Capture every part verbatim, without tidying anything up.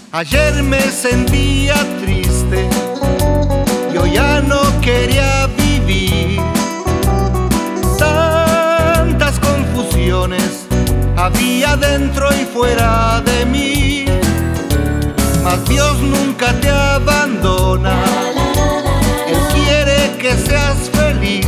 Ayer me sentía triste, yo ya no quería vivir. Tantas confusiones había dentro y fuera de mí, mas Dios nunca te abandona. Él quiere que seas feliz.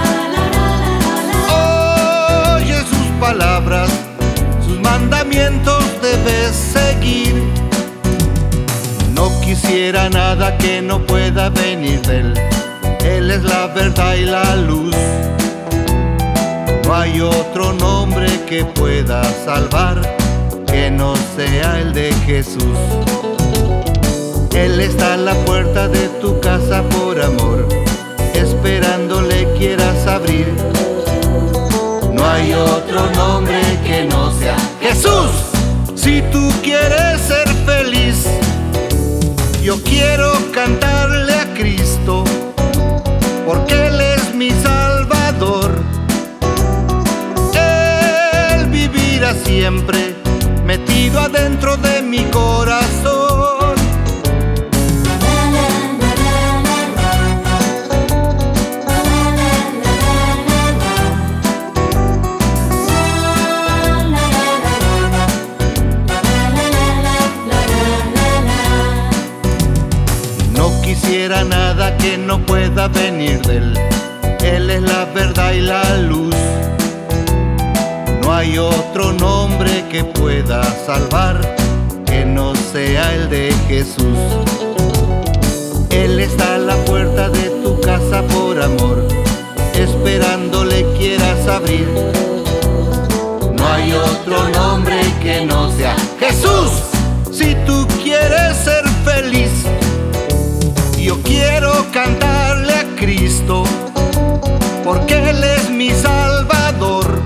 Oye sus palabras, sus mandamientos debes seguir. No quisiera nada que no pueda venir de Él. Él es la verdad y la luz. No hay otro nombre que pueda salvar que no sea el de Jesús. Él está a la puerta de tu casa por amor, esperando le quieras abrir. No hay otro nombre que no sea Jesús. Si tú quieres ser feliz, yo quiero cantarle a Cristo, porque Él es mi Salvador. Él vivirá siempre metido adentro de mi corazón. Quisiera nada que no pueda venir de Él. Él es la verdad y la luz. No hay otro nombre que pueda salvar que no sea el de Jesús. Él está a la puerta de tu casa por amor, esperando le quieras abrir. No hay otro nombre que no sea Jesús. Si tú quieres ser feliz, yo quiero cantarle a Cristo, porque Él es mi Salvador.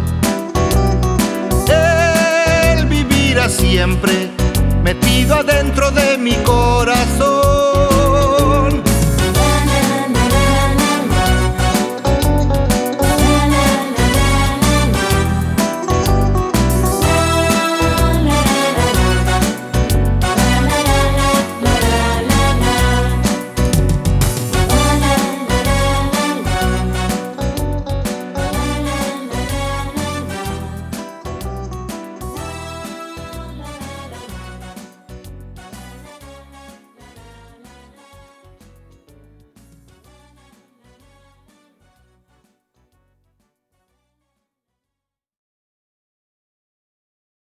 Él vivirá siempre metido adentro de mi corazón.